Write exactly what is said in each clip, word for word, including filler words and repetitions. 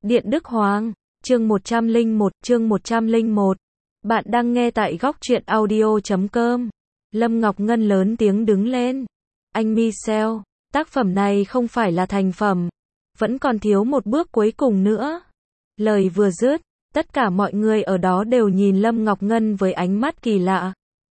Điện Đức Hoàng, chương một trăm lẻ một, chương một trăm lẻ một. Bạn đang nghe tại góc truyện audio chấm com. Lâm Ngọc Ngân lớn tiếng đứng lên. Anh Michel, tác phẩm này không phải là thành phẩm. Vẫn còn thiếu một bước cuối cùng nữa. Lời vừa dứt, tất cả mọi người ở đó đều nhìn Lâm Ngọc Ngân với ánh mắt kỳ lạ.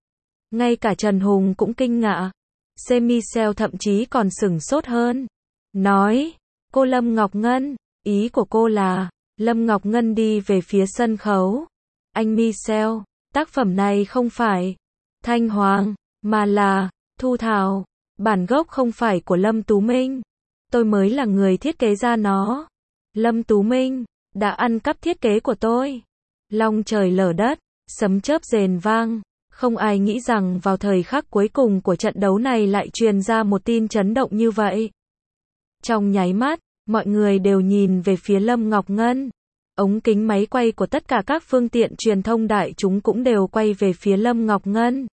Ngay cả Trần Hùng cũng kinh ngạc. C. Michel thậm chí còn sửng sốt hơn. Nói, cô Lâm Ngọc Ngân, ý của cô là, Lâm Ngọc Ngân đi về phía sân khấu. Anh Michel, tác phẩm này không phải Thanh Hoàng, mà là Thu Thảo. Bản gốc không phải của Lâm Tú Minh. Tôi mới là người thiết kế ra nó. Lâm Tú Minh đã ăn cắp thiết kế của tôi. Long trời lở đất, sấm chớp rền vang. Không ai nghĩ rằng vào thời khắc cuối cùng của trận đấu này lại truyền ra một tin chấn động như vậy. Trong nháy mắt, mọi người đều nhìn về phía Lâm Ngọc Ngân. Ống kính máy quay của tất cả các phương tiện truyền thông đại chúng cũng đều quay về phía Lâm Ngọc Ngân.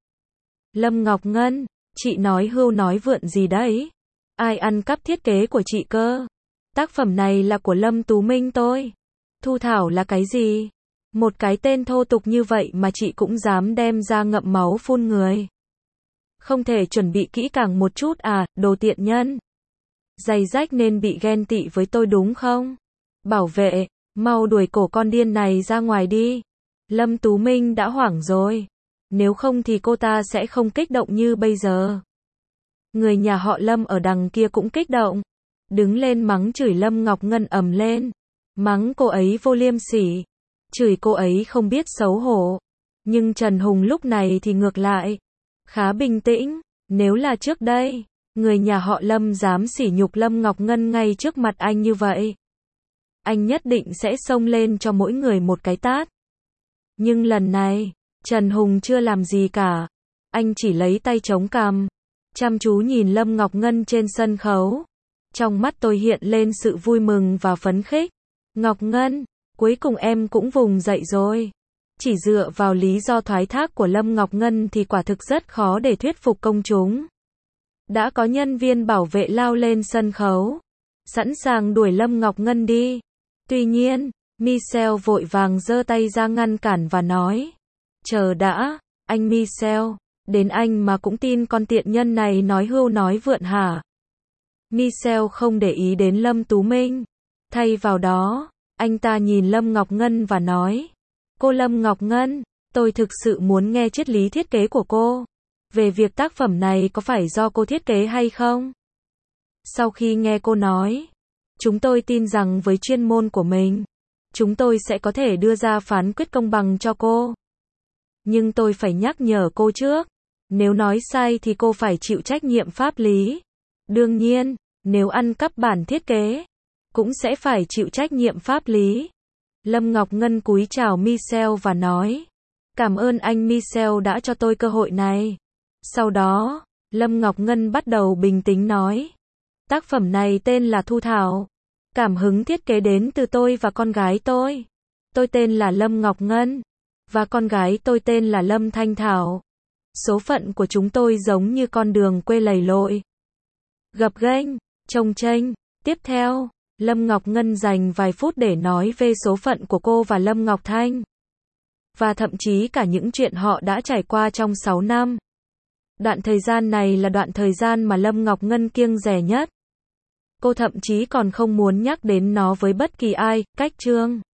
Lâm Ngọc Ngân, chị nói hưu nói vượn gì đấy? Ai ăn cắp thiết kế của chị cơ? Tác phẩm này là của Lâm Tú Minh tôi. Thu Thảo là cái gì? Một cái tên thô tục như vậy mà chị cũng dám đem ra ngậm máu phun người. Không thể chuẩn bị kỹ càng một chút à, đồ tiện nhân. Giày rách nên bị ghen tị với tôi đúng không? Bảo vệ, mau đuổi cổ con điên này ra ngoài đi. Lâm Tú Minh đã hoảng rồi. Nếu không thì cô ta sẽ không kích động như bây giờ. Người nhà họ Lâm ở đằng kia cũng kích động. Đứng lên mắng chửi Lâm Ngọc Ngân ầm lên. Mắng cô ấy vô liêm sỉ. Chửi cô ấy không biết xấu hổ. Nhưng Trần Hùng lúc này thì ngược lại. Khá bình tĩnh. Nếu là trước đây, người nhà họ Lâm dám sỉ nhục Lâm Ngọc Ngân ngay trước mặt anh như vậy, anh nhất định sẽ xông lên cho mỗi người một cái tát. Nhưng lần này, Trần Hùng chưa làm gì cả. Anh chỉ lấy tay chống cằm, chăm chú nhìn Lâm Ngọc Ngân trên sân khấu. Trong mắt tôi hiện lên sự vui mừng và phấn khích. Ngọc Ngân, cuối cùng em cũng vùng dậy rồi. Chỉ dựa vào lý do thoái thác của Lâm Ngọc Ngân thì quả thực rất khó để thuyết phục công chúng. Đã có nhân viên bảo vệ lao lên sân khấu, sẵn sàng đuổi Lâm Ngọc Ngân đi. Tuy nhiên, Michel vội vàng giơ tay ra ngăn cản và nói, chờ đã, anh Michel, đến anh mà cũng tin con tiện nhân này nói hưu nói vượn hả? Michel không để ý đến Lâm Tú Minh. Thay vào đó, anh ta nhìn Lâm Ngọc Ngân và nói, cô Lâm Ngọc Ngân, tôi thực sự muốn nghe triết lý thiết kế của cô. Về việc tác phẩm này có phải do cô thiết kế hay không? Sau khi nghe cô nói, chúng tôi tin rằng với chuyên môn của mình, chúng tôi sẽ có thể đưa ra phán quyết công bằng cho cô. Nhưng tôi phải nhắc nhở cô trước, nếu nói sai thì cô phải chịu trách nhiệm pháp lý. Đương nhiên, nếu ăn cắp bản thiết kế, cũng sẽ phải chịu trách nhiệm pháp lý. Lâm Ngọc Ngân cúi chào Michel và nói, cảm ơn anh Michel đã cho tôi cơ hội này. Sau đó, Lâm Ngọc Ngân bắt đầu bình tĩnh nói, tác phẩm này tên là Thu Thảo. Cảm hứng thiết kế đến từ tôi và con gái tôi. Tôi tên là Lâm Ngọc Ngân, và con gái tôi tên là Lâm Thanh Thảo. Số phận của chúng tôi giống như con đường quê lầy lội, gập ghềnh, chồng chênh. Tiếp theo, Lâm Ngọc Ngân dành vài phút để nói về số phận của cô và Lâm Ngọc Thanh. Và thậm chí cả những chuyện họ đã trải qua trong sáu năm. Đoạn thời gian này là đoạn thời gian mà Lâm Ngọc Ngân kiêng dè nhất. Cô thậm chí còn không muốn nhắc đến nó với bất kỳ ai. Cách chương